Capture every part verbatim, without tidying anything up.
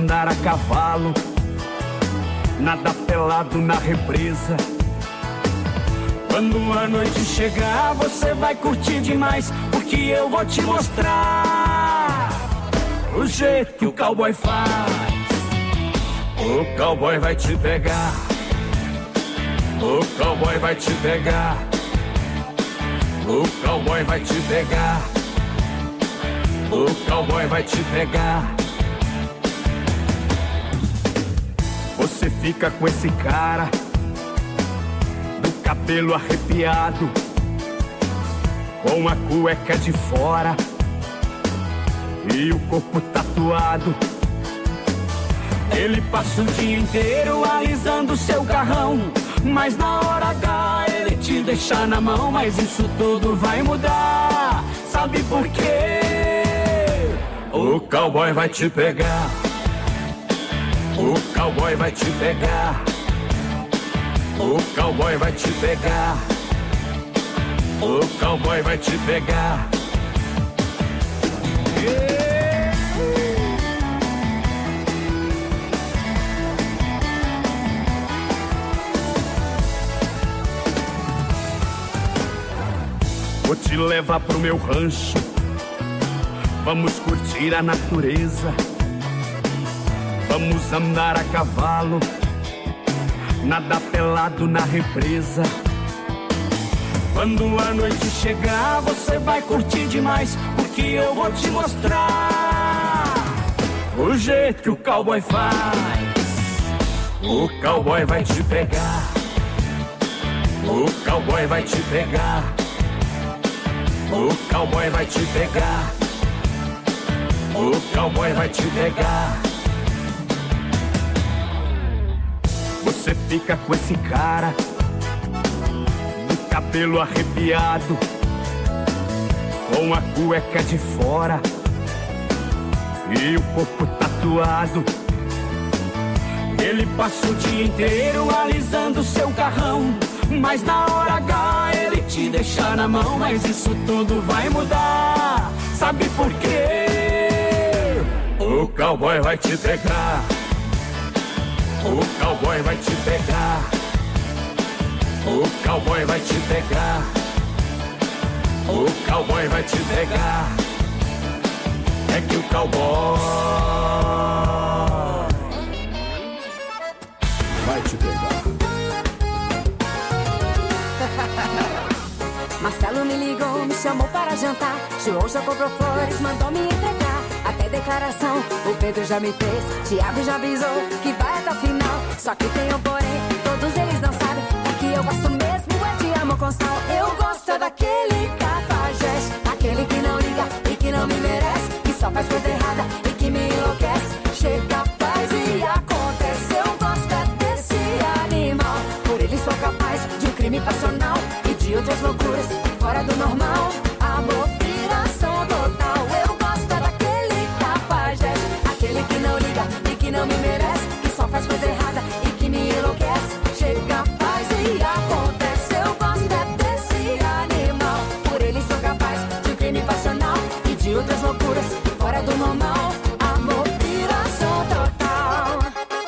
andar a cavalo, nada pelado na represa. Quando a noite chegar, você vai curtir demais, porque eu vou te mostrar o jeito que o cowboy faz. O cowboy vai te pegar, o cowboy vai te pegar, o cowboy vai te pegar, o cowboy vai te pegar. Você fica com esse cara, do cabelo arrepiado, com a cueca de fora e o corpo tatuado. Ele passa o dia inteiro alisando seu carrão, mas na hora H ele te deixa na mão. Mas isso tudo vai mudar, sabe por quê? O cowboy vai te pegar, o cowboy vai te pegar, o cowboy vai te pegar, o cowboy vai te pegar. Yeah. Vou te levar pro meu rancho, vamos curtir a natureza, vamos andar a cavalo, nada pelado na represa. Quando a noite chegar, você vai curtir demais, porque eu vou te mostrar o jeito que o cowboy faz. O cowboy vai te pegar, o cowboy vai te pegar, o cowboy vai te pegar, o cowboy vai te pegar. Você fica com esse cara, do cabelo arrepiado, com a cueca de fora e o corpo tatuado. Ele passa o dia inteiro alisando seu carrão, mas na hora H ele te deixa na mão. Mas isso tudo vai mudar, sabe por quê? O cowboy vai te pegar, o cowboy vai te pegar, o cowboy vai te pegar, o cowboy vai te pegar. É que o cowboy vai te pegar. Marcelo me ligou, me chamou para jantar. João já comprou flores, mandou me entregar. Até declaração o Pedro já me fez. Tiago já avisou que vai até o final. Só que tem um porém, todos eles não sabem. É que eu gosto mesmo é de amor com sal. Eu gosto daquele cafajeste, aquele que não liga e que não me merece, que só faz coisa errada e que me enlouquece. Chega, faz e acontece. Eu gosto desse animal, por ele sou capaz de um crime passional e de outras loucuras fora do normal. Amor, piração total. Eu gosto daquele cafajeste, aquele que não liga e que não me merece, que só faz coisa errada e que me enlouquece. Chega, faz e acontece. Eu gosto desse animal, por ele sou capaz de um crime passional e de outras loucuras fora do normal. Amor, piração total.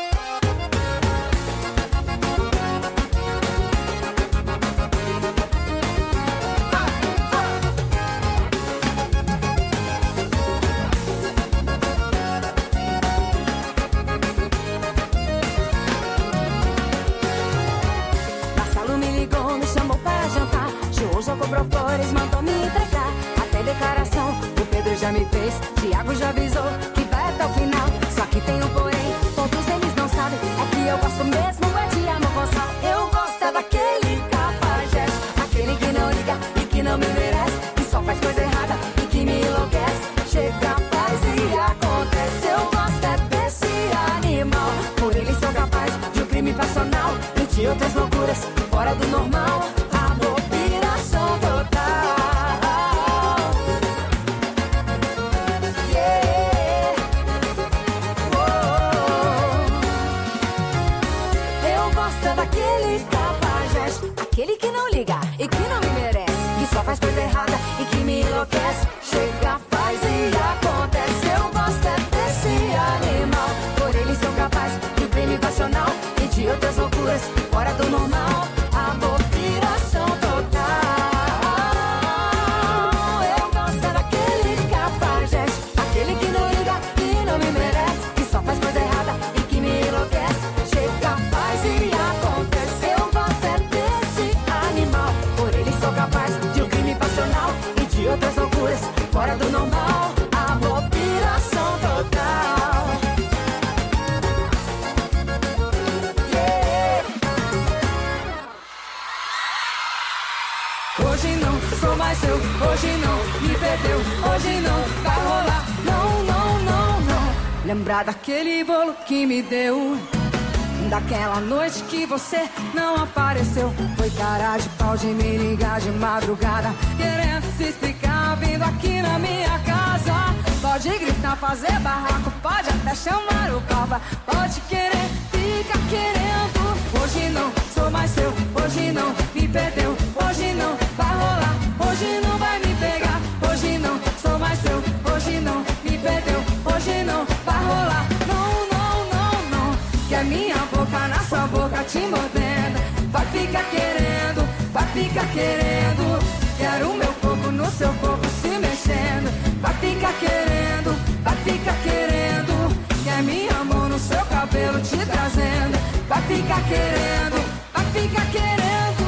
Marcelo me ligou, me chamou para jantar. João já comprou flores, mandou me entregar. Até declaração o Pedro já me fez. Tiago já avisou que vai até o final. Só que tem um porém, todos eles não sabem. É que eu gosto mesmo é de amor com sal. Eu gosto é daquele cafajeste, aquele que não liga e que não me merece, que só faz coisa errada e que me enlouquece. Chega, faz e acontece. Eu gosto é desse animal, por ele sou capaz de um crime passional e de outras loucuras fora do normal. Amor, piração total. Yeah. Oh. Eu gosto daquele cafajeste, aquele que não liga e que não me merece, que só faz coisa errada e que me enlouquece. Chega, faz e acontece. Eu gosto é desse animal, por mais seu. Hoje não, me perdeu, hoje não vai rolar. Não, não, não, não. Lembrar daquele bolo que me deu, daquela noite que você não apareceu. Foi cara de pau de me ligar de madrugada, querendo se explicar, vindo aqui na minha casa. Pode gritar, fazer barraco, pode até chamar o papa. Pode querer, fica querendo. Hoje não, sou mais seu. Hoje não, me perdeu. Hoje não, vai rolar. Hoje não vai me pegar. Hoje não, sou mais seu. Hoje não, me perdeu. Hoje não, vai rolar. Não, não, não, não. Que a minha boca na sua boca te mordendo. Vai ficar querendo, vai ficar querendo. Quero o meu corpo no seu corpo se mexendo. Vai ficar querendo, vai ficar querendo. Que a minha mão no seu cabelo te trazendo. Vai ficar querendo, vai ficar querendo.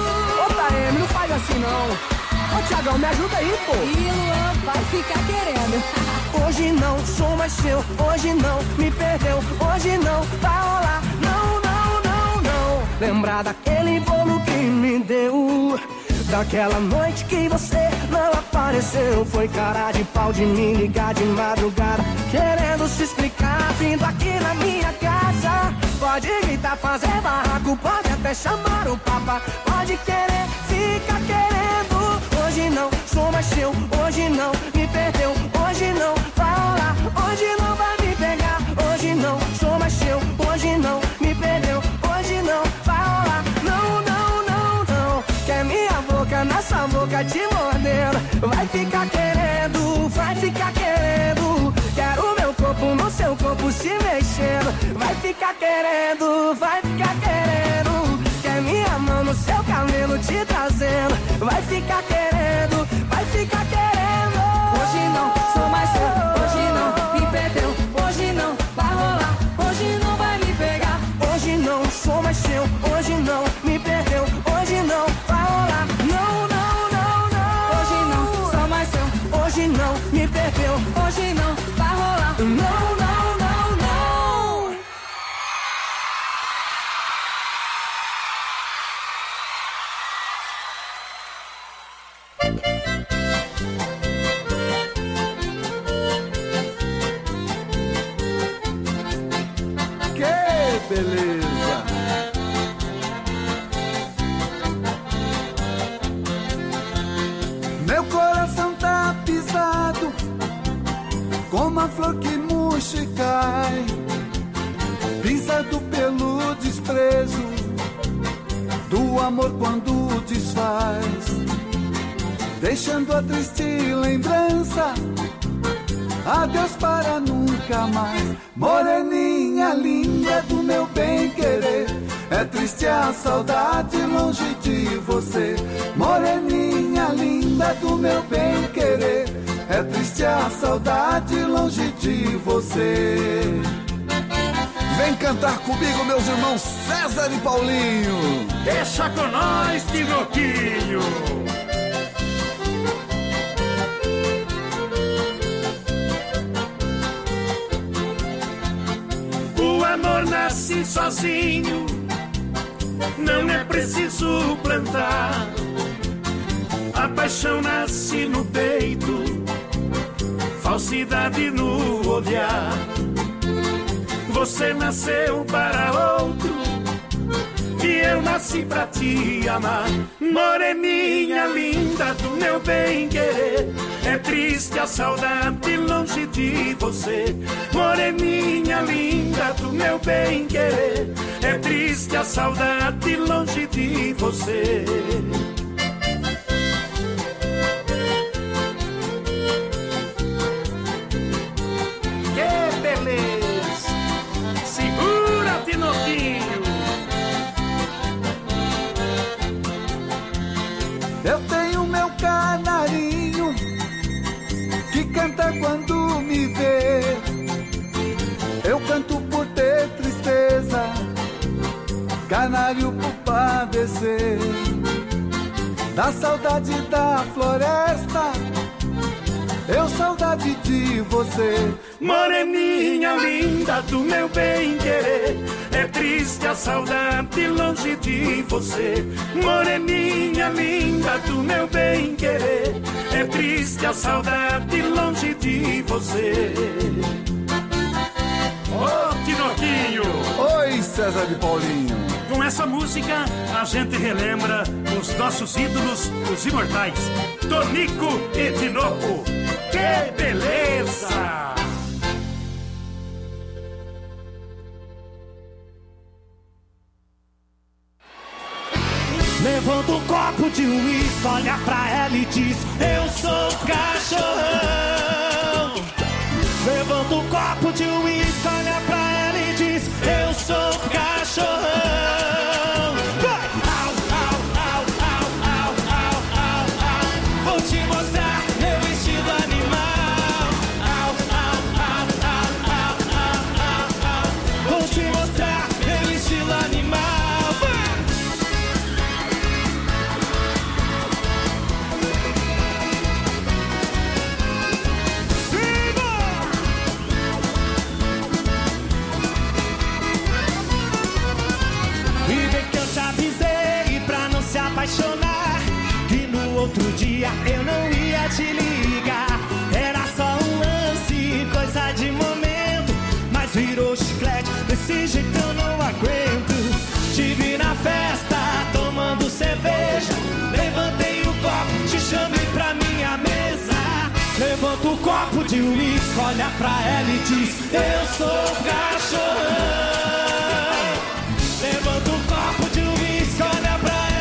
Ô Taeme, não faz assim não. Ô Tiagão, me ajuda aí, pô. E Luan vai ficar querendo. Hoje não, sou mais seu. Hoje não, me perdeu. Hoje não, vai rolar. Não, não, não, não. Lembrar daquele bolo que me deu, daquela noite que você não apareceu. Foi cara de pau de me ligar de madrugada, querendo se explicar, vindo aqui na minha casa. Pode gritar, fazer barraco, pode até chamar o papa. Pode querer, fica querendo. Hoje não, sou mais seu. Hoje não, me perdeu. Hoje não, vai rolar. Hoje não vai me pegar. Hoje não, sou mais seu. Hoje não, me perdeu. Hoje não, vai rolar. Não, não, não, não. Que é minha boca nessa boca te mordendo. Vai ficar querendo, vai ficar querendo. Quero meu corpo no seu corpo se mexendo. Vai ficar querendo, vai ficar querendo. Que é minha mão no seu cabelo te trazendo. Vai ficar querendo, vai ficar querendo. Hoje não, sou mais seu. Hoje não, me perdeu. Hoje não, vai rolar. Hoje não vai me pegar. Hoje não, sou mais seu. Hoje não, me perdeu. Hoje não, vai rolar. Não, não, não, não. Hoje não, sou mais seu. Hoje não, me perdeu. Hoje não, vai rolar. Não, não, não, não. Que beleza! Meu coração tá pisado, como a flor que murcha e cai, pisado pelo desprezo do amor quando desfaz, deixando a triste lembrança. Adeus para nunca mais. Moreninha linda do meu bem-querer, é triste a saudade longe de você. Moreninha linda do meu bem-querer, é triste a saudade longe de você. Vem cantar comigo, meus irmãos César e Paulinho. Deixa com nós, Tinoquinho. O amor nasce sozinho, não é preciso plantar. A paixão nasce no peito, falsidade no olhar. Você nasceu para outro e eu nasci pra te amar. Moreninha linda do meu bem-querer, é triste a saudade longe de você. Moreninha linda do meu bem-querer, é triste a saudade longe de você. Que beleza! Segura, Tinoquinho! Eu tenho meu canarinho que canta quando me vê. Eu canto por ter tristeza, canário por padecer da saudade da floresta. Eu saudade de você, moreninha linda do meu bem-querer. É triste a saudade longe de você, moreninha linda do meu bem-querer. É triste a saudade longe de você. Ô, oh, Tinoquinho! Oi, César de Paulinho! Com essa música, a gente relembra os nossos ídolos, os imortais, Tonico e Tinoco. Que beleza! Levanta um copo de uísque, olha pra ela e diz: eu sou cachorrão. Levanta um copo de uísque, olha pra ela e diz: eu sou cachorrão. Vai! Au, au, au, au, au, au, au, au. Vou te mostrar meu estilo animal. Au, au, au, au, au, au, au, au. Vou te mostrar meu estilo animal. Apaixonar, que no outro dia eu não ia te ligar. Era só um lance, coisa de momento, mas virou chiclete, desse jeito eu não aguento. Te vi na festa, tomando cerveja, levantei o copo, te chamei pra minha mesa. Levanta o copo de uísque, olha pra ela e diz: eu sou cachorrão. Levanta o copo de uísque, olha pra ela.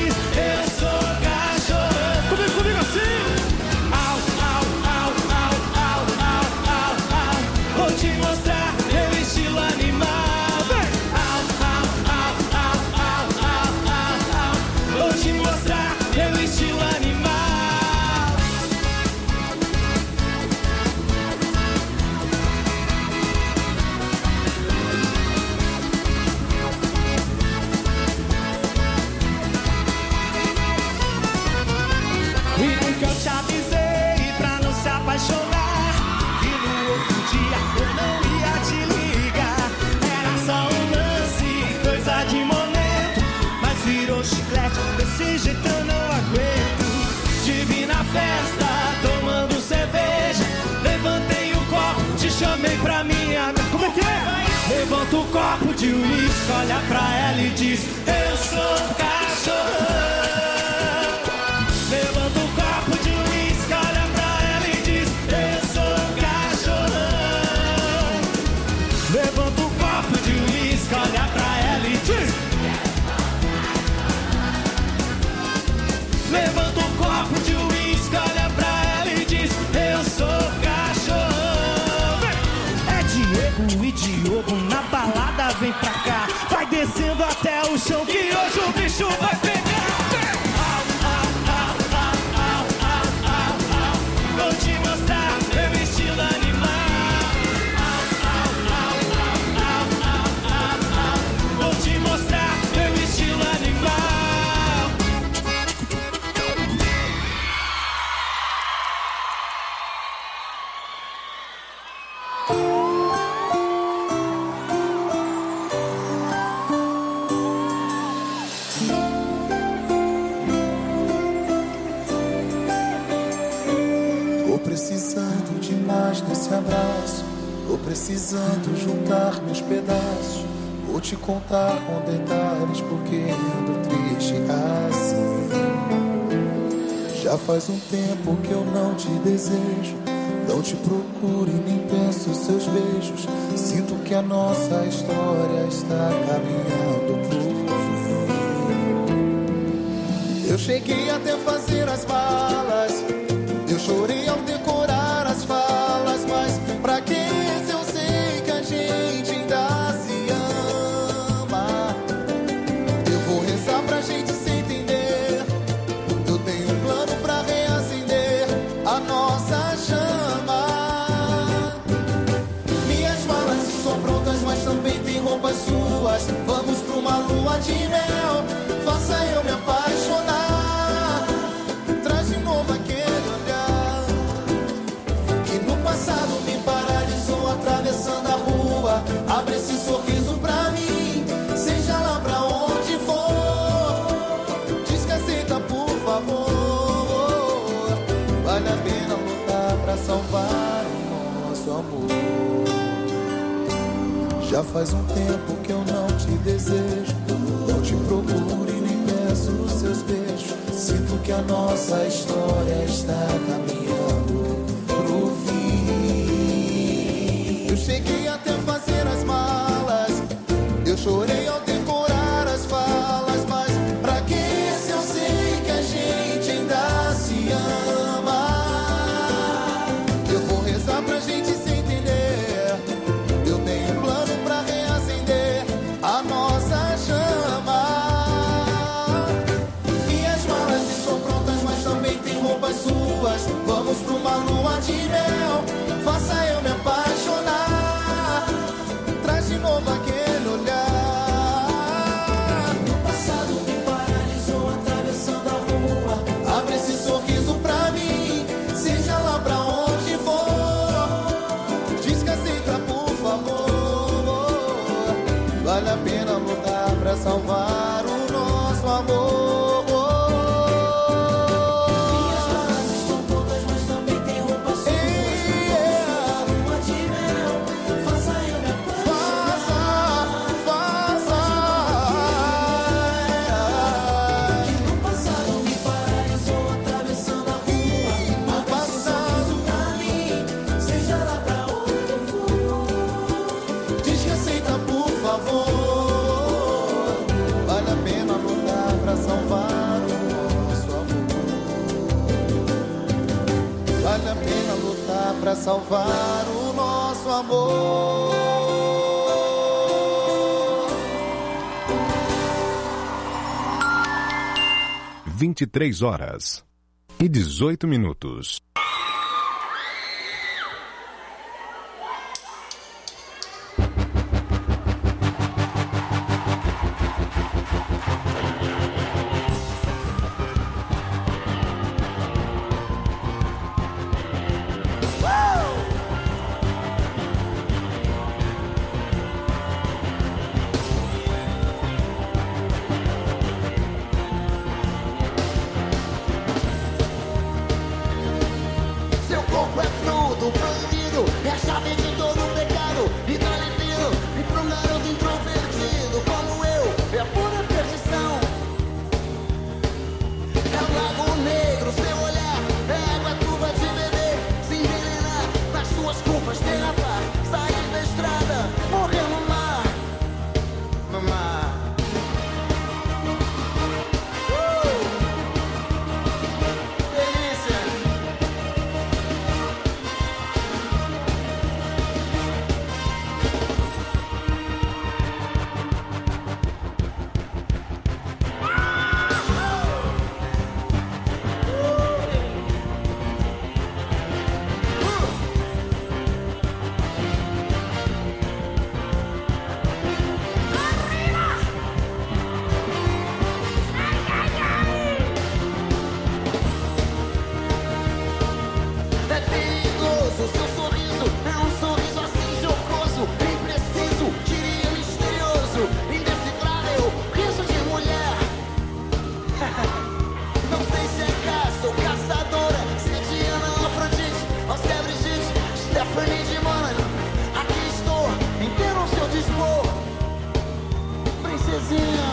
Apaixonar, e no outro dia eu não ia te ligar. Era só um lance, coisa de momento, mas virou chiclete, desse jeito eu não aguento. Te vi na festa, tomando cerveja, levantei o copo, te chamei pra minha... Como é que é? Levanta o copo de uísque, olha pra ela e diz: eu sou cachorrão. Levanta o copo de uísque, olha pra ela e diz: eu sou cachorrão. Levanta o copo de uísque, olha pra ela e diz: levanta o copo de uísque, olha pra ela e diz: eu sou cachorrão. É Diego e Diogo na balada, vem pra cá. Vai descendo até o chão que hoje o bicho vai pegar. Vou te mostrar meu estilo animal. Vou te mostrar meu estilo animal. Tô precisando de mais desse abraço. Tô precisando juntar meus pedaços. Vou te contar com detalhes porque ando triste assim. Já faz um tempo que eu não te desejo, não te procuro e nem penso seus beijos. Sinto que a nossa história está caminhando pro fim. Eu cheguei até fazer as malas, eu chorei ao decorar as falas, mas pra que se eu sei que a gente ainda se ama? Eu vou rezar pra gente se entender. Eu tenho um plano pra reacender a nossa chama. Minhas malas estão prontas, mas também tem roupas suas. Vamos pra uma lua de mel, faça eu me apaixonar. Traz de novo aquele olhar que no passado me paralisou. Já faz um tempo que eu não te desejo, não te procuro e nem peço os seus beijos. Sinto que a nossa história está caminhando pro fim. Eu cheguei até fazer as malas, eu chorei ao decorar as falas, mas pra que se eu sei que a gente ainda se ama? Eu vou rezar pra gente se entender, eu tenho um plano pra reacender a nossa chama. E as malas estão prontas, mas também tem roupas suas. Vamos pra uma lua de mel, faça eu me apaixonar, traz de novo aquele olhar. No passado me paralisou atravessando a rua, abre esse sorriso pra mim, seja lá pra onde for. Diz que aceita, por favor. Vale a pena lutar pra salvar o nosso amor. Minhas malas estão prontas, mas também tem roupas suas. Yeah. Lua de mel, faça eu me apaixonar. Faça, faça. No passado me paralisou atravessando a rua, abre esse sorriso pra mim, seja lá pra onde for. Diz que aceita, por favor. Vale a pena lutar pra salvar o nosso amor. Vale a pena lutar pra salvar o nosso amor. vinte e três horas e dezoito minutos. Seu corpo é fruto proibido, é a chave de todo pecado. E tá limpinho, e pra um garoto introvertido como eu, é a pura perdição. É o lago negro, seu olhar, é água turva de beber, se envenenar nas suas culpas, derrapar, sair da estrada, morrer no mar, no mar. Uh! Delícia! É perigoso, seu sorriso é um sorriso assim jocoso, impreciso, diria misterioso, indecifrável, riso de mulher. Não sei se é caça ou caçadora, se é Diana ou Afrodite, ou se é Brigitte, Stephanie de Mônaco. Aqui estou, inteiro ao seu dispor, princesinha.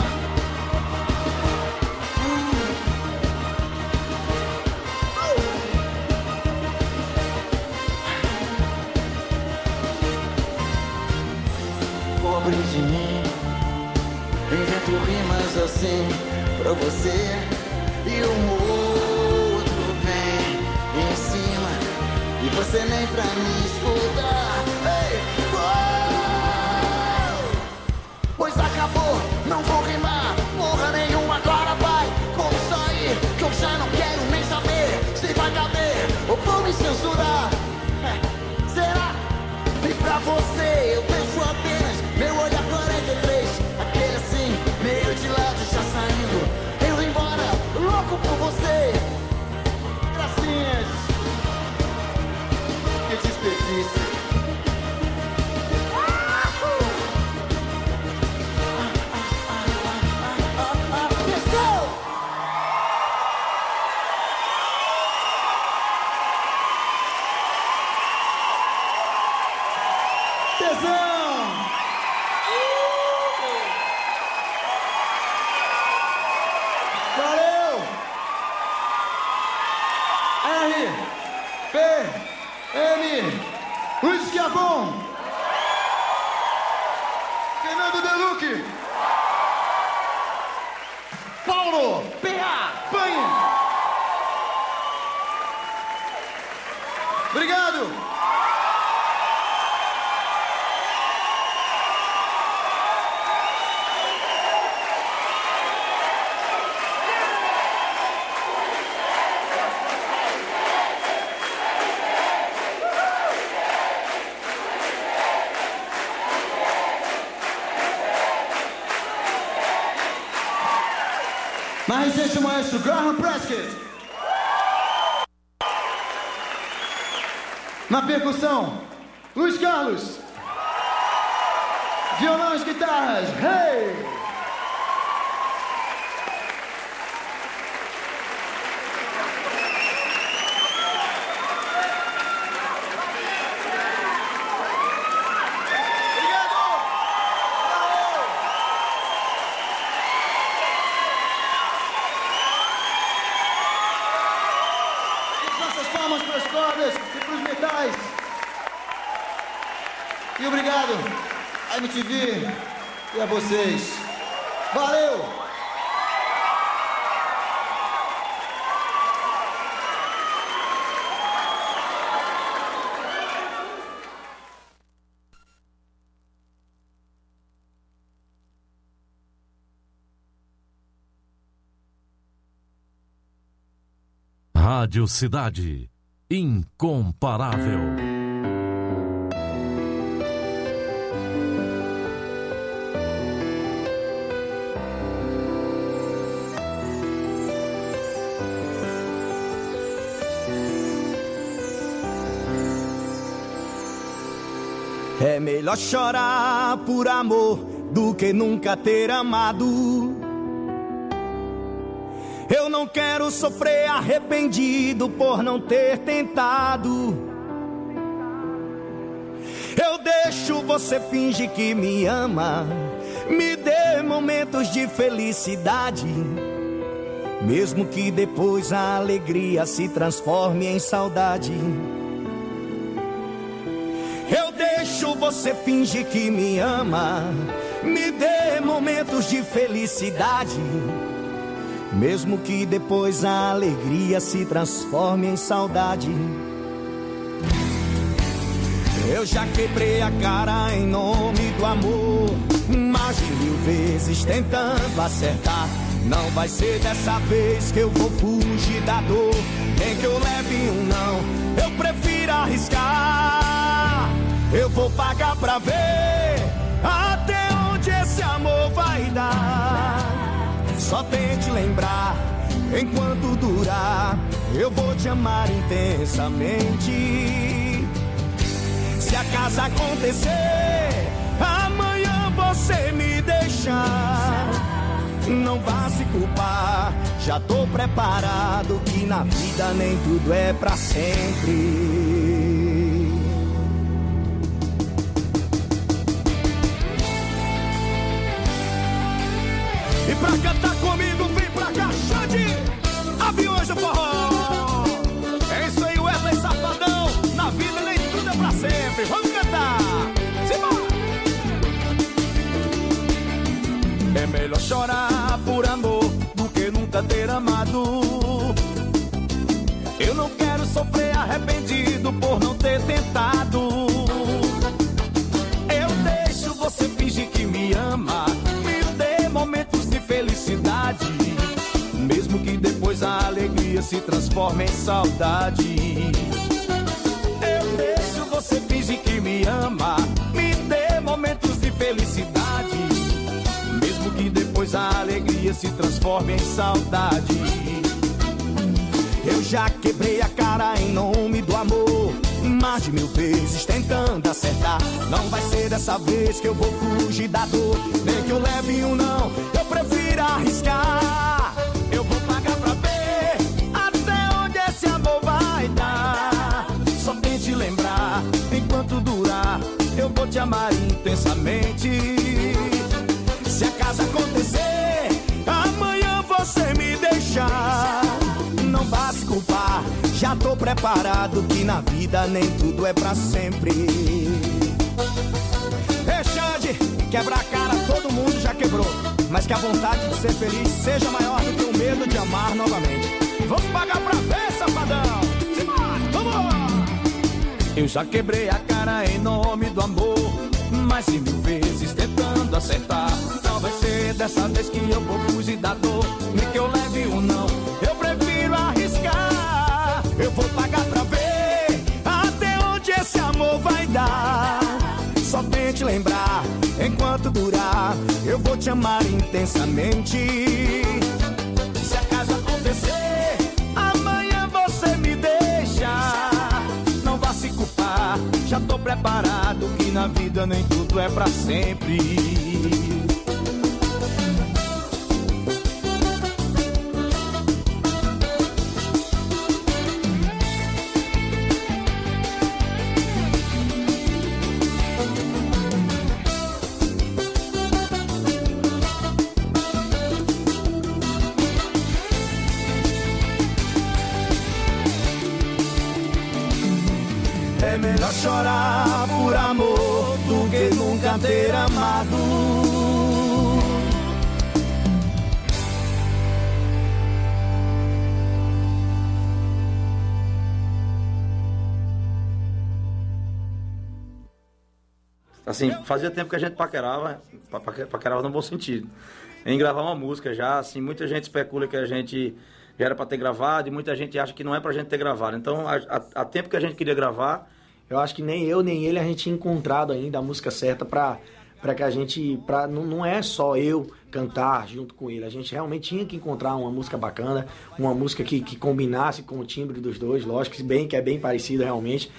Pobre de mim, invento rimas assim pra você, e um outro vem em cima e você nem pra me escutar. Ei, uou! Pois acabou, não vou rimar porra nenhuma, agora vai. Como sair, que eu já não quero nem saber se vai caber ou vou me censurar. É, será? E pra você eu penso apenas meu olhar quarenta e três, aquele assim, meio de lado já saindo, indo embora, louco por você. Gracinhas, que desperdício. Fernando Deluque. Paulo P A Panhe. Obrigado. Mais recente, o maestro Graham Prescott. Na percussão, Luiz Carlos. Violão e guitarras, hey! E obrigado a M T V e a vocês. Valeu! Rádio Cidade. Incomparável. É melhor chorar por amor do que nunca ter amado. Eu não quero sofrer arrependido por não ter tentado. Eu deixo você fingir que me ama, me dê momentos de felicidade, mesmo que depois a alegria se transforme em saudade. Eu deixo você fingir que me ama, me dê momentos de felicidade, mesmo que depois a alegria se transforme em saudade. Eu já quebrei a cara em nome do amor, mais de mil vezes tentando acertar. Não vai ser dessa vez que eu vou fugir da dor, nem que eu leve um não, eu prefiro arriscar. Eu vou pagar pra ver até onde esse amor vai dar. Só tente lembrar, enquanto durar, eu vou te amar intensamente. Se acaso acontecer, amanhã você me deixar, não vá se culpar, já tô preparado que na vida nem tudo é pra sempre. E pra cantar comigo, vem pra cá, Xande, Aviões do Forró. É isso aí, Wesley Safadão, na vida nem tudo é pra sempre. Vamos cantar, simbora! É melhor chorar por amor do que nunca ter amado. Eu não quero sofrer arrependido por não ter tentado. Eu deixo você fingir que me ama, me dê momentos de felicidade, mesmo que depois a alegria se transforme em saudade. Eu deixo você fingir que me ama, me dê momentos de felicidade, mesmo que depois a alegria se transforme em saudade. Eu já quebrei a cara em nome do amor, mais de mil vezes tentando acertar. Não vai ser dessa vez que eu vou fugir da dor, nem que eu leve um não, eu prefiro arriscar. Eu vou pagar pra ver até onde esse amor vai dar. Só tente lembrar, enquanto durar, eu vou te amar intensamente. Se acaso acontecer, amanhã você me deixar, não vá se culpar, já tô preparado que na vida nem tudo é pra sempre. Ei, Xande, Quebrar a cara todo mundo já quebrou, mas que a vontade de ser feliz seja maior do que o medo de amar novamente. Vamos pagar pra ver, safadão! Simbora, vamos! Eu já quebrei a cara em nome do amor, mais de mil vezes tentando acertar. Não vai ser dessa vez que eu vou fugir da dor, nem que eu leve um não, eu prefiro arriscar. Eu vou pagar pra ver até onde esse amor vai dar. Só tente lembrar, enquanto durar, eu vou te amar intensamente. Se acaso acontecer, amanhã você me deixa, não vá se culpar, já tô preparado que na vida nem tudo é pra sempre. É melhor chorar por amor do que nunca ter amado. Assim, fazia tempo que a gente paquerava, paquerava no bom sentido, em gravar uma música já, assim, muita gente especula que a gente já era para ter gravado e muita gente acha que não é pra gente ter gravado. Então, há tempo que a gente queria gravar, eu acho que nem eu, nem ele, a gente tinha encontrado ainda a música certa pra, pra que a gente... Pra, não, não é só eu cantar junto com ele, a gente realmente tinha que encontrar uma música bacana, uma música que, que combinasse com o timbre dos dois, lógico, que bem, que é bem parecido realmente.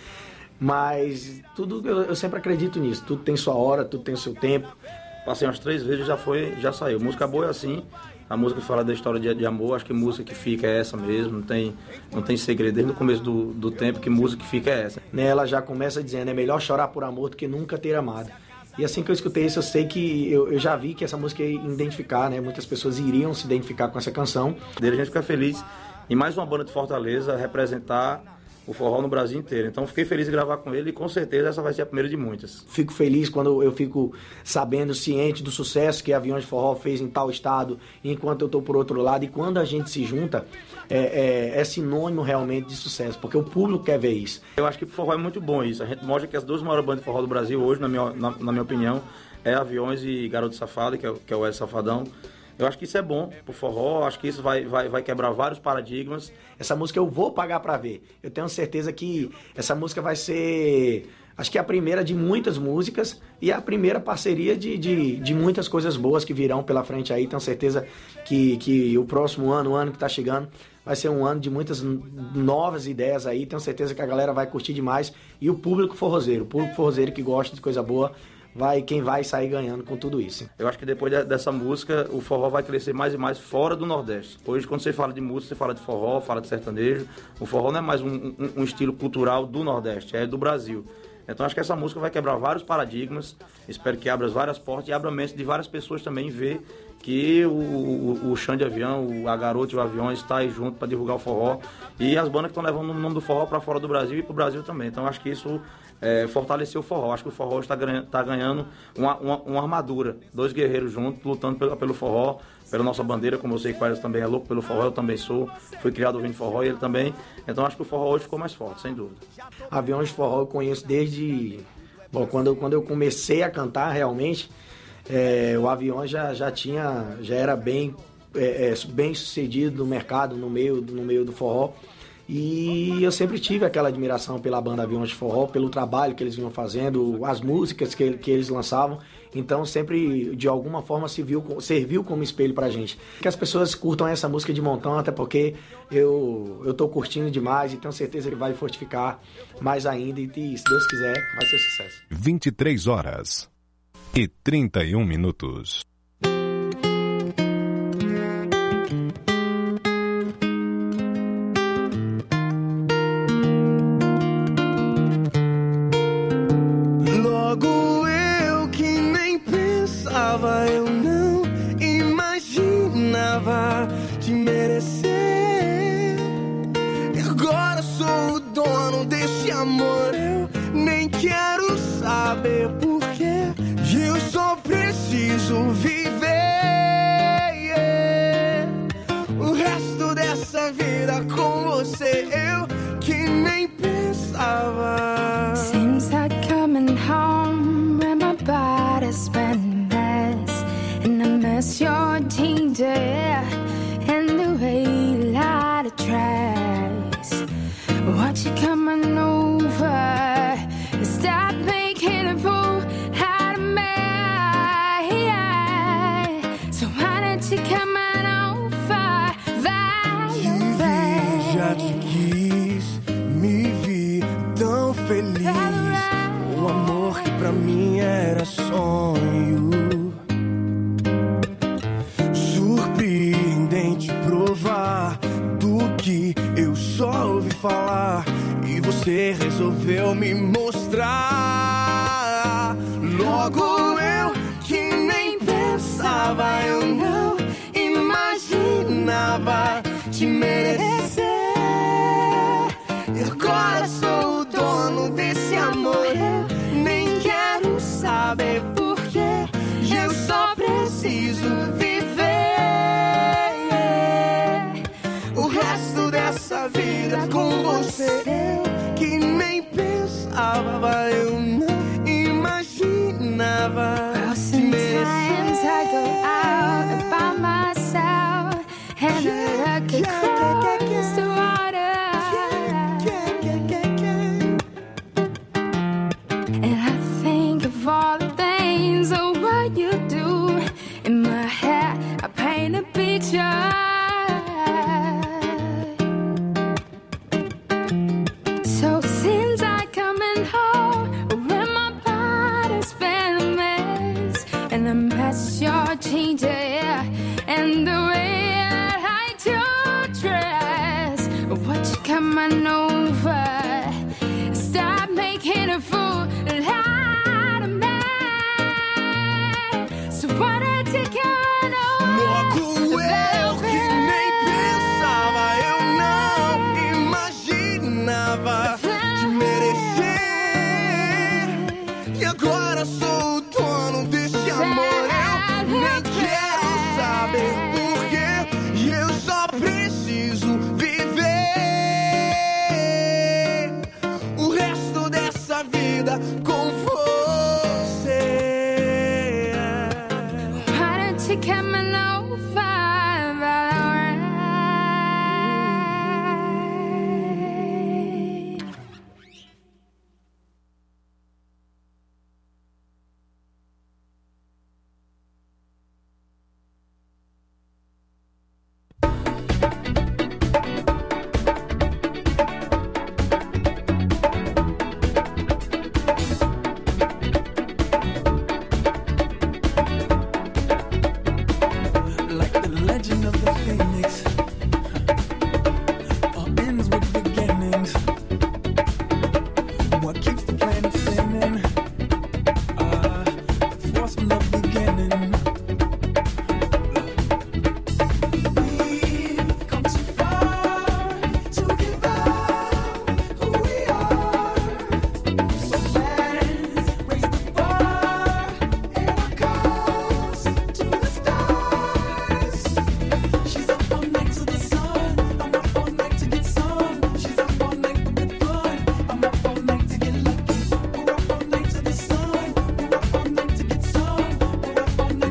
Mas tudo, eu, eu sempre acredito nisso, tudo tem sua hora, tudo tem seu tempo. Passei umas três vezes e já foi, já saiu. Música boa é assim, a música que fala da história de, de amor, acho que música que fica é essa mesmo, não tem, não tem segredo. Desde o começo do, do tempo que música que fica é essa. Ela já começa dizendo, é melhor chorar por amor do que nunca ter amado. E assim que eu escutei isso, eu sei que eu, eu já vi que essa música ia identificar, né? Muitas pessoas iriam se identificar com essa canção. Dele a gente fica feliz em mais uma banda de Fortaleza representar o forró no Brasil inteiro. Então fiquei feliz em gravar com ele e com certeza essa vai ser a primeira de muitas. Fico feliz quando eu fico sabendo, ciente do sucesso que Aviões de Forró fez em tal estado, enquanto eu tô por outro lado. E quando a gente se junta, é, é, é sinônimo realmente de sucesso, porque o público quer ver isso. Eu acho que o forró é muito bom isso. A gente mostra que as duas maiores bandas de forró do Brasil hoje, na minha, na, na minha opinião, é Aviões e Garoto Safado, que é, que é o Wesley Safadão. Eu acho que isso é bom pro forró, acho que isso vai, vai, vai quebrar vários paradigmas. Essa música eu vou pagar pra ver. Eu tenho certeza que essa música vai ser, acho que é a primeira de muitas músicas e a primeira parceria de, de, de muitas coisas boas que virão pela frente aí. Tenho certeza que, que o próximo ano, o ano que tá chegando, vai ser um ano de muitas novas ideias aí. Tenho certeza que a galera vai curtir demais. E o público forrozeiro, o público forrozeiro que gosta de coisa boa, vai, quem vai sair ganhando com tudo isso. Eu acho que depois de, dessa música, o forró vai crescer mais e mais fora do Nordeste. Hoje, quando você fala de música, você fala de forró, fala de sertanejo. O forró não é mais um, um, um estilo cultural do Nordeste, é do Brasil. Então acho que essa música vai quebrar vários paradigmas, espero que abra várias portas e abra a mente de várias pessoas também ver que o, o, o Chão de Avião, o, a Garota e o Aviões está aí junto para divulgar o forró e as bandas que estão levando o nome do forró para fora do Brasil e para o Brasil também. Então acho que isso é, fortaleceu o forró. Acho que o forró está ganhando, tá ganhando uma, uma, uma armadura, dois guerreiros juntos lutando pelo, pelo forró, pela nossa bandeira, como eu sei que o Elis também é louco pelo forró, eu também sou, fui criado ouvindo forró e ele também. Então acho que o forró hoje ficou mais forte, sem dúvida. Aviões de Forró eu conheço desde... Bom, quando eu, quando eu comecei a cantar realmente, é, o Aviões já, já tinha, já era bem, é, é, bem sucedido no mercado, no meio, no meio do forró. E eu sempre tive aquela admiração pela banda Aviões de Forró, pelo trabalho que eles vinham fazendo, as músicas que, que eles lançavam. Então sempre, de alguma forma, serviu, serviu como espelho pra gente. Que as pessoas curtam essa música de montão, até porque eu, eu tô curtindo demais e tenho certeza que vai fortificar mais ainda. E, e se Deus quiser, vai ser sucesso. vinte e três horas e trinta e um minutos. Eu não imaginava te merecer. E agora sou o dono desse amor. Eu nem quero saber porquê. Eu sou preso. preciso viver o resto dessa vida com você. Eu que nem pensava. Seems like coming home and my body's been a mess, and I miss your ginger and the way you light a trace. Watch you coming over, stop making a fool out of me. So why don't you come on over, Te vi, já te quis, me vi tão feliz. O amor que pra mim era sonho. Surpreendente provar do que eu só ouvi falar, e você resolveu me mostrar. Logo eu que nem pensava, eu não imaginava te merecer. E agora sou o dono desse amor, eu nem quero saber porquê. E eu só preciso viver o resto dessa vida com você. Eu que nem pensava, eu não imaginava. Well, sometimes I go out by myself and I look across the water, and I think of all the things of what you do. In my head I paint a picture. So since I coming home, when my body's been a mess, and I mess your ginger yeah, and the way that I do dress. What you coming over? Stop making a fool out of me. So why don't you come over? Logo eu que nem pensava, eu não imaginava te merecer. E agora sou o dono desse amor, eu nem quero saber porquê. E eu só preciso viver o resto dessa vida com você. Why don't you come on over, Valerie? Like the legend of the phoenix, all ends with beginnings. What keeps the planet spinning? Uh, the force from the beginning. We've come too far to give up who we are. So let's raise the bar and our goals to the stars. She's up all night to the sun, I'm up all night to get some. She's up all night for good fun, I'm up all night to get lucky. We're up all night to the sun, we're up all night to get some. We're up all night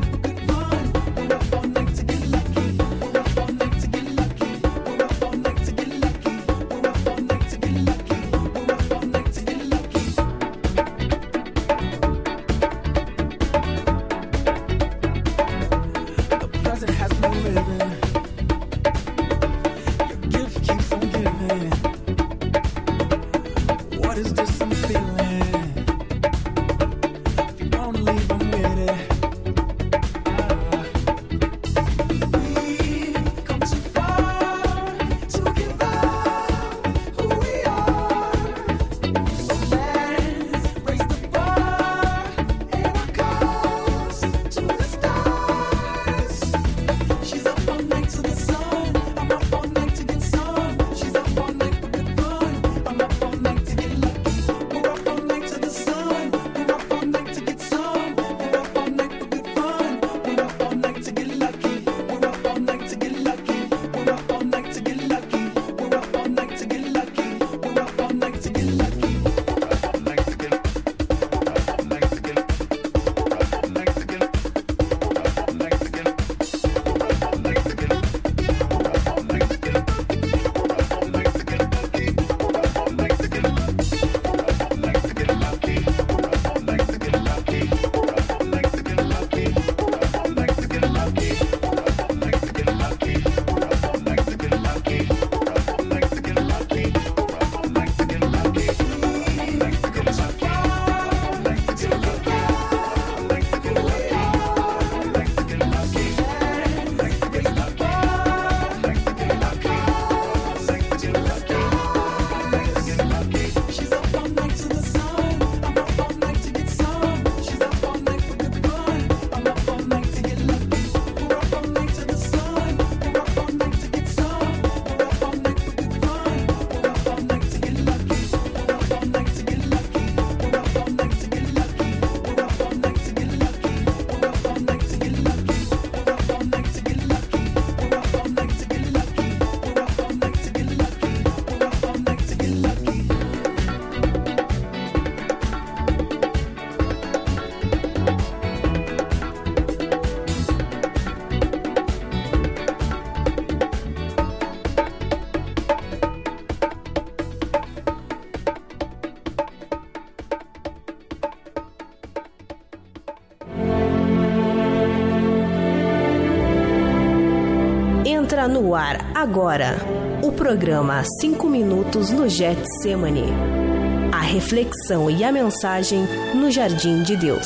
Entra no ar agora o programa cinco minutos no Getsemane. A reflexão e a mensagem no Jardim de Deus.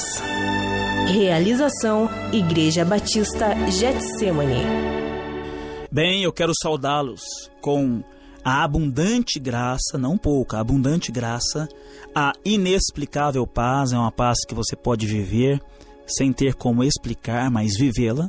Realização Igreja Batista Getsemane. Bem, eu quero saudá-los com a abundante graça, não pouca, a abundante graça, a inexplicável paz, é uma paz que você pode viver sem ter como explicar, mas vivê-la.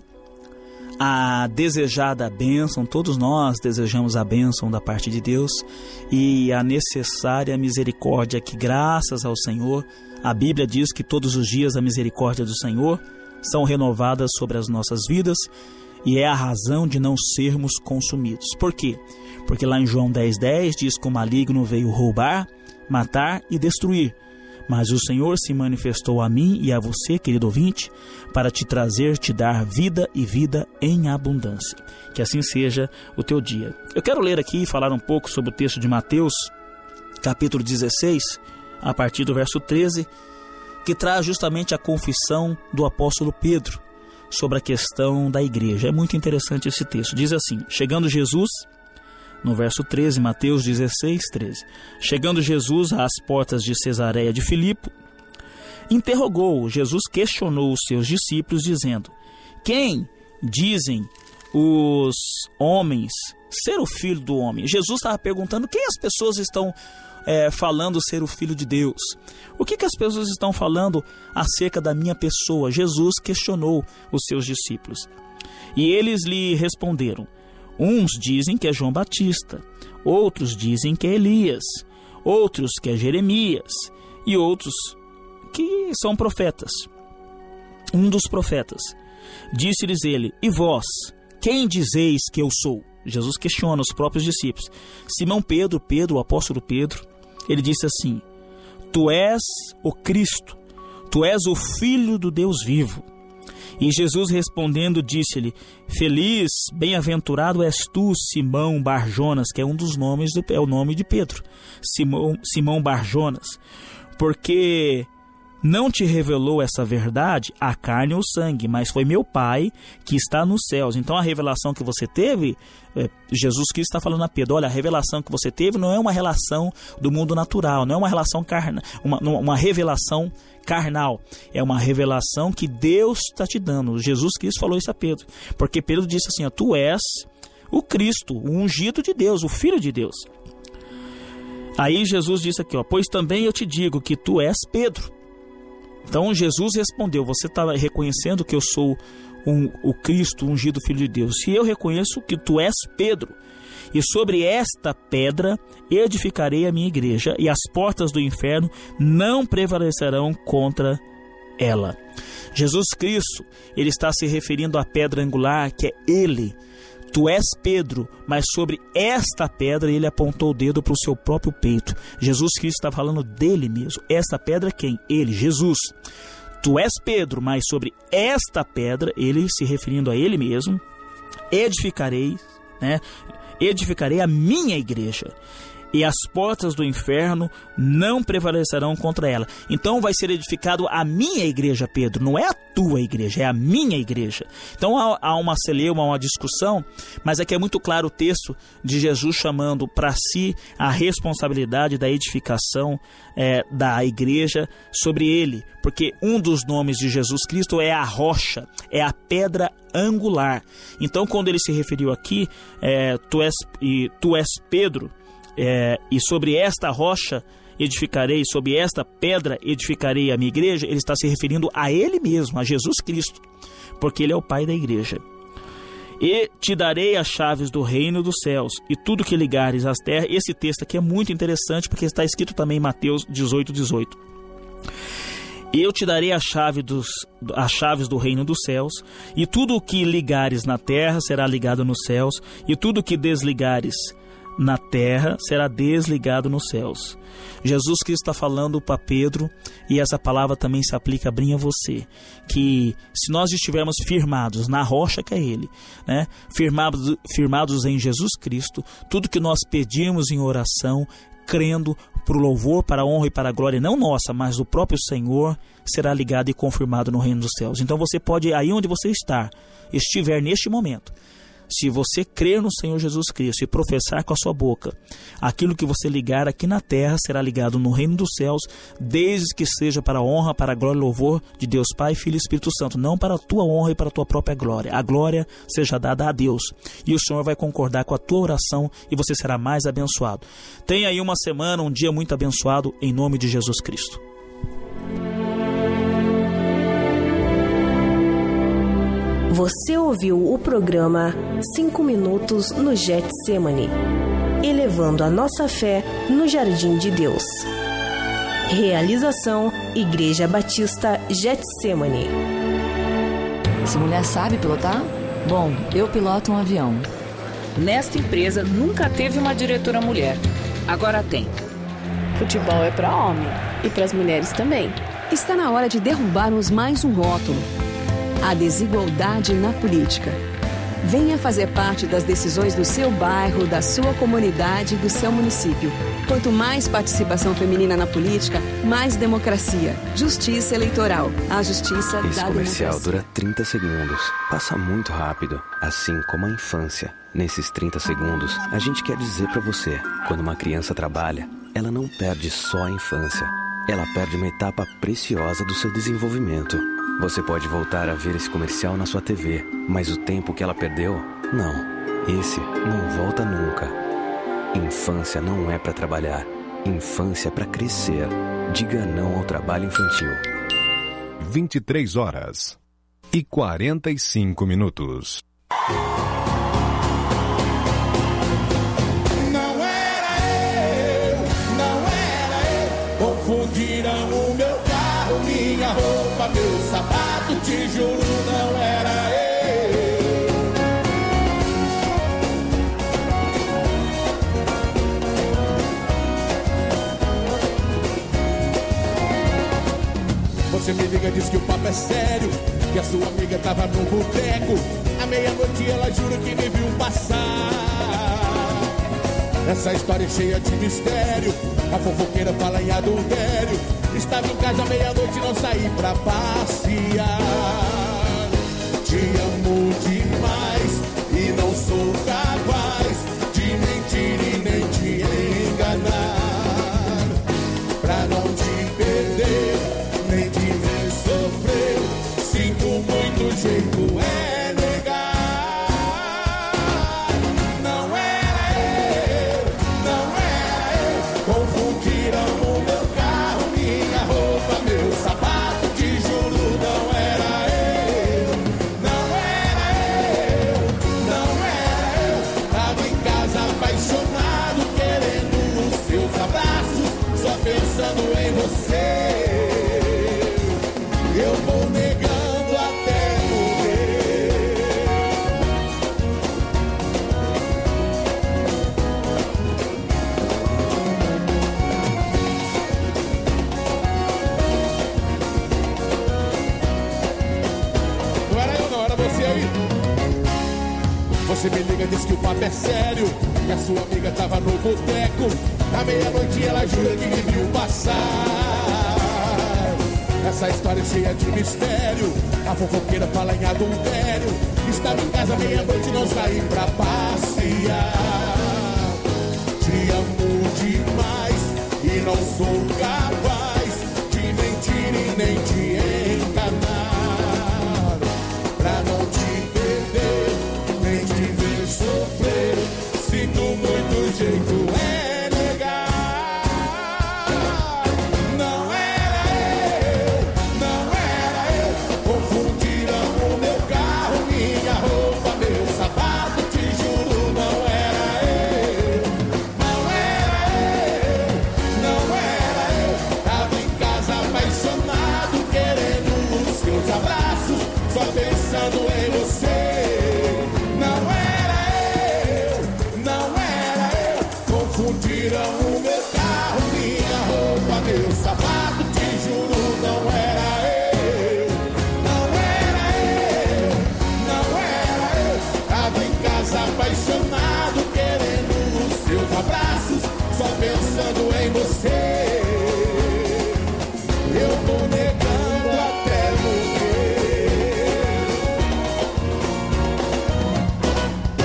A desejada bênção, todos nós desejamos a bênção da parte de Deus, e a necessária misericórdia que, graças ao Senhor, a Bíblia diz que todos os dias a misericórdia do Senhor são renovadas sobre as nossas vidas, e é a razão de não sermos consumidos. Por quê? Porque lá em João dez, dez diz que o maligno veio roubar, matar e destruir. Mas o Senhor se manifestou a mim e a você, querido ouvinte, para te trazer, te dar vida e vida em abundância. Que assim seja o teu dia. Eu quero ler aqui e falar um pouco sobre o texto de Mateus, capítulo dezesseis, a partir do verso treze, que traz justamente a confissão do apóstolo Pedro sobre a questão da igreja. É muito interessante esse texto. Diz assim: chegando Jesus... No verso treze, Mateus dezesseis, treze. Chegando Jesus às portas de Cesareia de Filipe, interrogou, Jesus questionou os seus discípulos, dizendo: quem dizem os homens ser o Filho do Homem? Jesus estava perguntando quem as pessoas estão é, falando ser o Filho de Deus. O que, que as pessoas estão falando acerca da minha pessoa? Jesus questionou os seus discípulos. E eles lhe responderam: uns dizem que é João Batista, outros dizem que é Elias, outros que é Jeremias, e outros que são profetas. Um dos profetas. Disse-lhes ele: e vós, quem dizeis que eu sou? Jesus questiona os próprios discípulos. Simão Pedro, Pedro, o apóstolo Pedro, ele disse assim: tu és o Cristo, tu és o Filho do Deus vivo. E Jesus respondendo disse-lhe: feliz, bem-aventurado és tu, Simão Barjonas, que é um dos nomes, do, é o nome de Pedro, Simão, Simão Barjonas, porque não te revelou essa verdade a carne ou sangue, mas foi meu Pai que está nos céus. Então a revelação que você teve, é, Jesus Cristo está falando a Pedro: olha, a revelação que você teve não é uma relação do mundo natural, não é uma relação carnal, uma, uma revelação carnal, é uma revelação que Deus está te dando. Jesus Cristo falou isso a Pedro, porque Pedro disse assim: ó, tu és o Cristo, o ungido de Deus, o Filho de Deus. Aí Jesus disse aqui, ó, pois também eu te digo que tu és Pedro. Então Jesus respondeu: você está reconhecendo que eu sou um, o Cristo, o ungido Filho de Deus, e eu reconheço que tu és Pedro, e sobre esta pedra edificarei a minha igreja, e as portas do inferno não prevalecerão contra ela. Jesus Cristo, ele está se referindo à pedra angular, que é ele. Tu és Pedro, mas sobre esta pedra ele apontou o dedo para o seu próprio peito. Jesus Cristo está falando dele mesmo. Esta pedra quem? Ele, Jesus. Tu és Pedro, mas sobre esta pedra, ele se referindo a ele mesmo, edificarei, né? Edificarei a minha igreja, e as portas do inferno não prevalecerão contra ela. Então vai ser edificado a minha igreja, Pedro, não é a tua igreja, é a minha igreja. Então há, há uma celeuma, uma discussão, mas aqui é muito claro o texto de Jesus chamando para si a responsabilidade da edificação é, da igreja sobre ele, porque um dos nomes de Jesus Cristo é a rocha, é a pedra angular. Então quando ele se referiu aqui, é, tu, és, e, tu és Pedro, É, e sobre esta rocha edificarei, sobre esta pedra edificarei a minha igreja, ele está se referindo a ele mesmo, a Jesus Cristo, porque ele é o Pai da igreja. E te darei as chaves do reino dos céus, e tudo que ligares às terras. Esse texto aqui é muito interessante, porque está escrito também em Mateus dezoito, dezoito. Eu te darei a chave dos, as chaves do reino dos céus, e tudo o que ligares na terra será ligado nos céus, e tudo o que desligares na terra será desligado nos céus. Jesus Cristo está falando para Pedro, e essa palavra também se aplica bem a você, que se nós estivermos firmados na rocha que é Ele, né? firmados, firmados em Jesus Cristo, tudo que nós pedimos em oração, crendo para o louvor, para a honra e para a glória, não nossa, mas do próprio Senhor, será ligado e confirmado no reino dos céus. Então você pode, aí onde você está, estiver neste momento, Se você crer no Senhor Jesus Cristo e professar com a sua boca, aquilo que você ligar aqui na terra será ligado no reino dos céus, desde que seja para a honra, para a glória e louvor de Deus Pai, Filho e Espírito Santo, não para a tua honra e para a tua própria glória. A glória seja dada a Deus, e o Senhor vai concordar com a tua oração e você será mais abençoado. Tenha aí uma semana, um dia muito abençoado, em nome de Jesus Cristo. Você ouviu o programa cinco minutos no Getsemane, elevando a nossa fé no jardim de Deus. Realização Igreja Batista Getsemane. Essa mulher sabe pilotar? Bom, eu piloto um avião. Nesta empresa nunca teve uma diretora mulher. Agora tem. Futebol é para homem e para as mulheres também. Está na hora de derrubarmos mais um rótulo: a desigualdade na política. Venha fazer parte das decisões do seu bairro, da sua comunidade, do seu município. Quanto mais participação feminina na política, mais democracia. Justiça eleitoral. A justiça Esse da comercial democracia. dura trinta segundos. Passa muito rápido, assim como a infância. Nesses trinta segundos, a gente quer dizer pra você: quando uma criança trabalha, ela não perde só a infância. Ela perde uma etapa preciosa do seu desenvolvimento. Você pode voltar a ver esse comercial na sua T V, mas o tempo que ela perdeu, não. Esse não volta nunca. Infância não é para trabalhar. Infância é para crescer. Diga não ao trabalho infantil. vinte e três horas e quarenta e cinco minutos. Não era eu, não era eu. Confundiram o meu carro, minha roupa, meu sapato, te juro, não era eu. Você me liga, diz que o papo é sério, que a sua amiga tava no boteco. À meia-noite ela jura que me viu passar. Essa história é cheia de mistério. A fofoqueira fala em adultério. Estava em casa à meia-noite e não saí pra passear. Te amo demais e não sou capaz de mentir e nem te enganar. Pra não te perder, nem te ver sofrer. Sinto muito, jeito é negar. Não era eu, não era eu. Confundiram o meu carro, minha roupa, meu sapato, te juro, não era eu. Não era eu, não era eu. Tava em casa apaixonado, querendo os seus abraços, só pensando em você. Eu vou negando até morrer. Não era eu, não, era você aí. Você me liga, diz que o papo é sério, que a sua amiga tava no boteco. À meia-noite ela jura que me viu passar. Essa história é cheia de mistério. A fofoqueira fala em adultério. Estava em casa meia-noite e não saí pra passear. Te amo demais e não sou capaz de mentir e nem te enganar. Pra não te perder, nem te ver sofrer. Sinto muito, jeito é negar. Não era eu, não era eu. Confundiram o meu carro, minha roupa, meu sapato, te juro, não era eu. Não era eu, não era eu. Tava em casa apaixonado, querendo os seus abraços, só pensando em você. Não era eu, não era eu. Confundiram o meu carro, minha roupa, meu sapato, te juro, não era eu. Não era eu, não era eu. Tava em casa apaixonado, querendo os seus abraços, só pensando em você. Eu vou negando até morrer.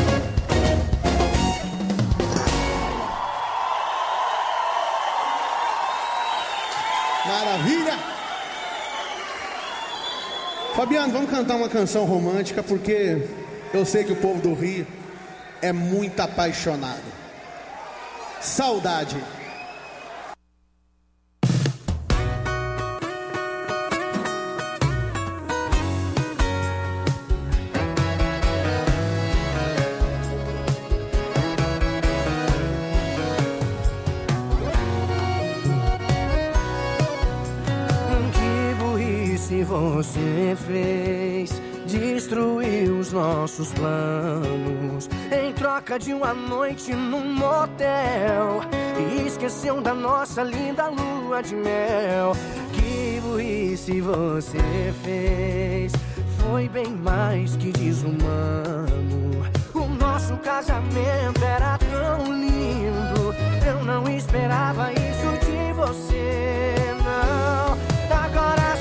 Fabiano, vamos cantar uma canção romântica, porque eu sei que o povo do Rio é muito apaixonado. Saudade. Você fez, destruiu os nossos planos em troca de uma noite num motel e esqueceu da nossa linda lua de mel. Que burrice você fez, foi bem mais que desumano. O nosso casamento era tão lindo, eu não esperava isso de você, não. Agora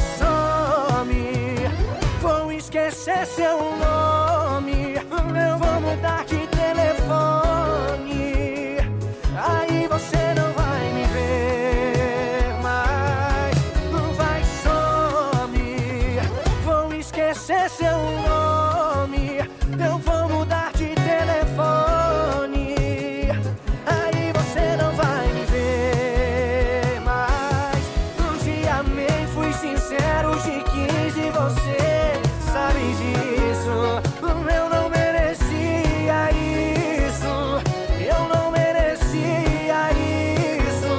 vou esquecer seu nome, eu vou mudar de telefone, aí você não vai me ver mais, não vai some. Vou esquecer seu nome, eu vou mudar de telefone, aí você não vai me ver mais. Te amei, fui sincero, te quis e você sabe disso. Eu não merecia isso, eu não merecia isso.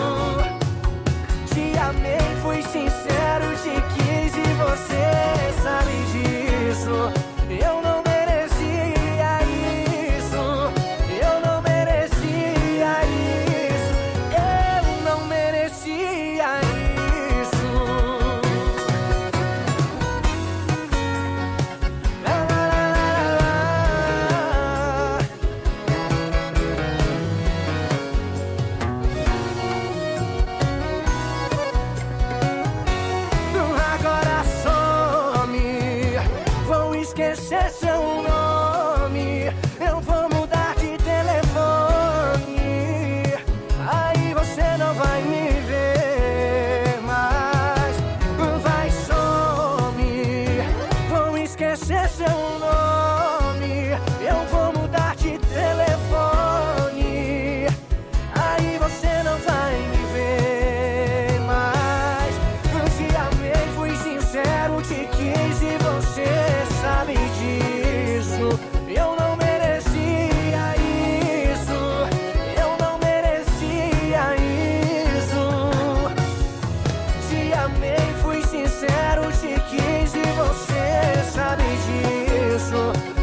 Te amei, fui sincero, te quis e você sabe disso. Eu não merecia isso, eu não merecia isso, eu não merecia isso. Esquecer seu nome, eu vou mudar de telefone, aí você não vai me ver mais, vai some. Vou esquecer seu nome, eu vou mudar de telefone, aí você não vai me ver mais. Te amei, fui sincero, te quis e você sabe disso. Eu não merecia isso, eu não merecia isso. Te amei, fui sincero, te quis e você sabe disso.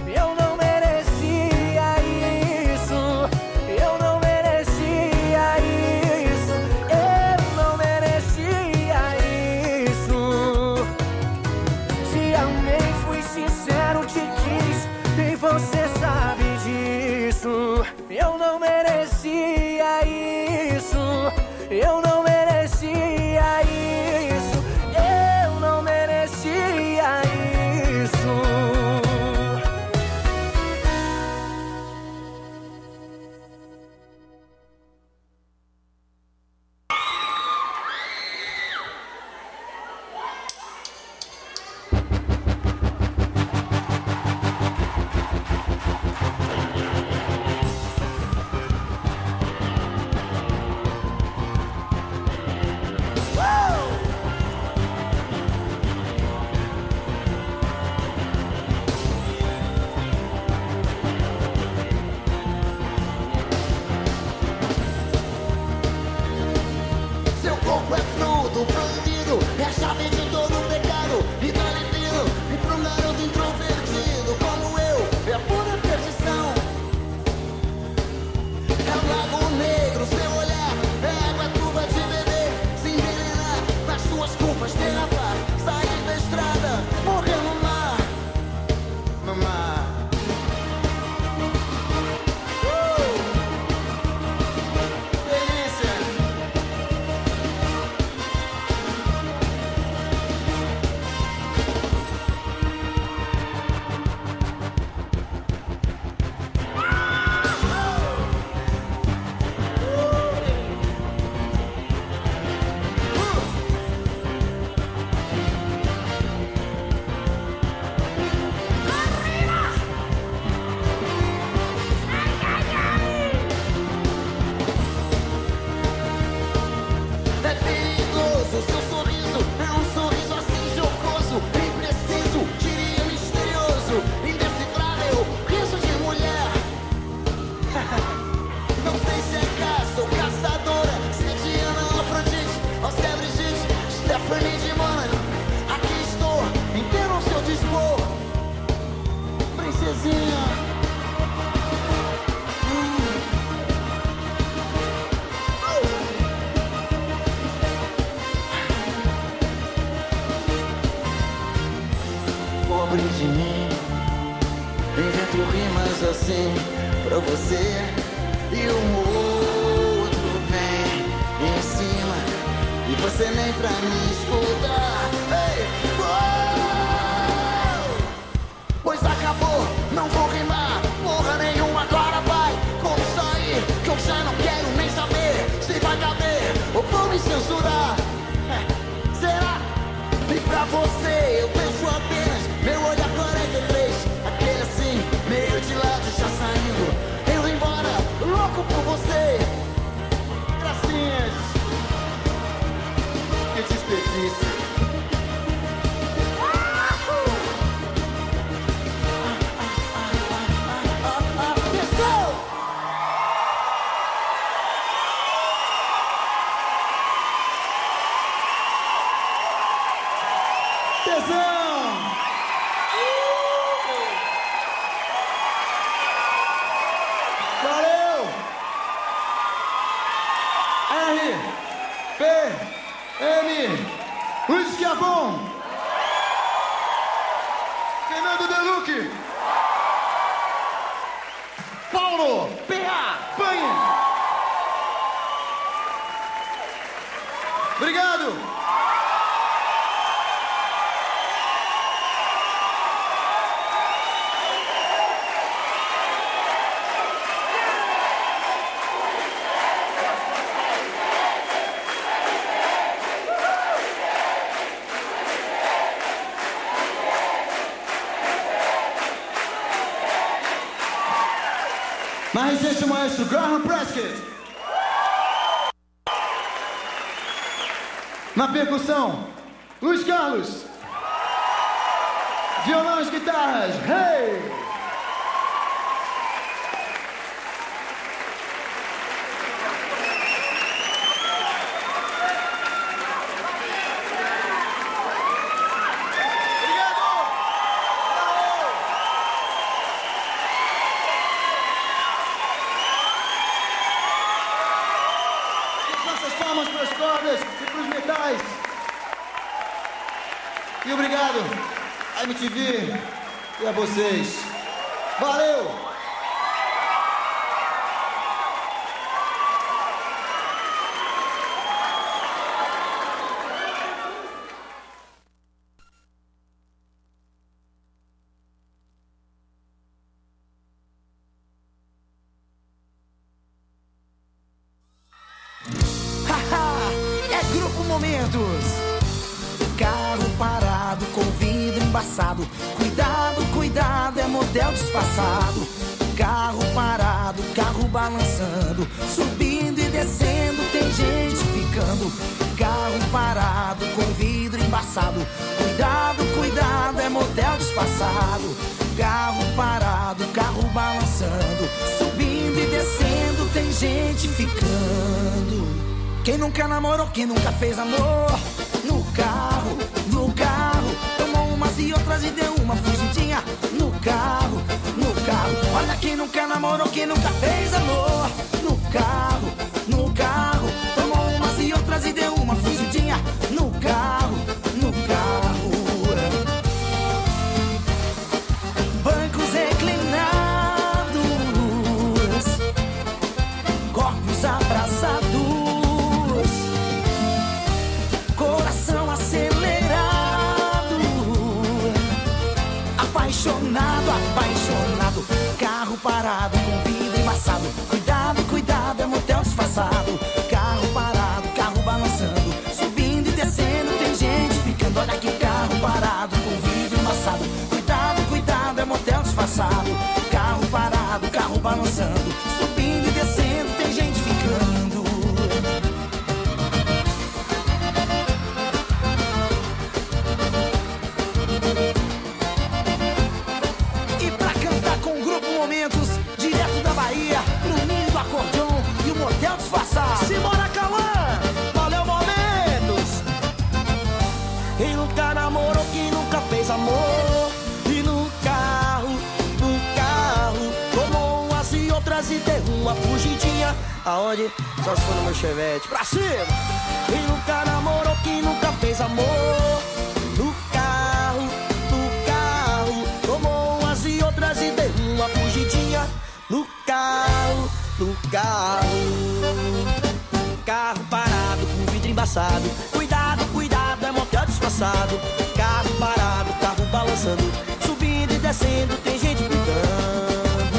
rimas assim pra você e um outro vem em cima e você nem pra me escutar. Ei, oh! Pois acabou, não vou rimar porra nenhuma, agora vai. Como sair, que eu já não quero nem saber se vai caber ou vou me censurar. É, será? E pra você eu penso apenas, meu olhar quarenta e três, aquele assim, meio de lado já saindo, eu embora, louco por você. Gracinhas, que desperdício. Luiz Schiavon, Fernando Deluque, Paulo P A Panha. Obrigado. Mais recente, o maestro Graham Prescott. Na percussão, Luiz Carlos. Violão e guitarras, hey! E obrigado a M T V e a vocês. Valeu! Haha, é Grupo Momentos. Carro parado com vidro embaçado. Cuidado, cuidado, é motel disfarçado. Carro parado, carro balançando, subindo e descendo, tem gente ficando. Carro parado com vidro embaçado. Cuidado, cuidado, é motel disfarçado. Carro parado, carro balançando, subindo e descendo, tem gente ficando. Quem nunca namorou, quem nunca fez amor? No carro, no carro, tomou umas e outras e deu uma fugidinha. No carro, no carro, olha quem nunca namorou, quem nunca fez amor. No carro, no carro, tomou umas e outras e deu uma fugidinha. No carro, no carro. Bancos reclinados, corpos abraçados, coração acelerado, apaixonado, apaixonado. Carro parado com vidro embaçado. Cuidado, cuidado, é motel disfarçado. Carro parado, carro balançando, subindo e descendo, tem gente ficando. Olha que carro parado com vidro embaçado. Cuidado, cuidado, é motel disfarçado. Carro parado, carro balançando, subindo e descendo, tem gente ficando. E pra cantar com o Grupo Momentos, direto da Bahia, pro ninho do acordeon e o motel disfarçado. Simbora, Cauã! Valeu, Momentos! Quem nunca namorou, quem nunca fez amor? E no carro, no carro, tomou umas e outras e deu uma fugidinha. Aonde? Só se for no meu chevette. Pra cima! Quem nunca namorou, quem nunca fez amor? No carro, no carro, tomou umas e outras e deu uma fugidinha. do carro. Carro parado com vidro embaçado. Cuidado, cuidado, é motel disfarçado. Carro parado, carro balançando. Subindo e descendo, tem gente gritando.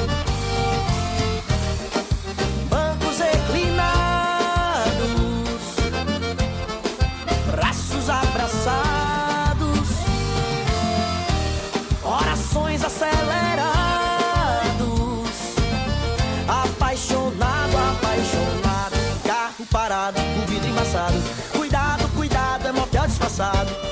Bancos reclinados, braços abraçados, orações acelerados. Apaixonado, apaixonado. Carro parado, com vidro embaçado. Cuidado, cuidado, é motel disfarçado.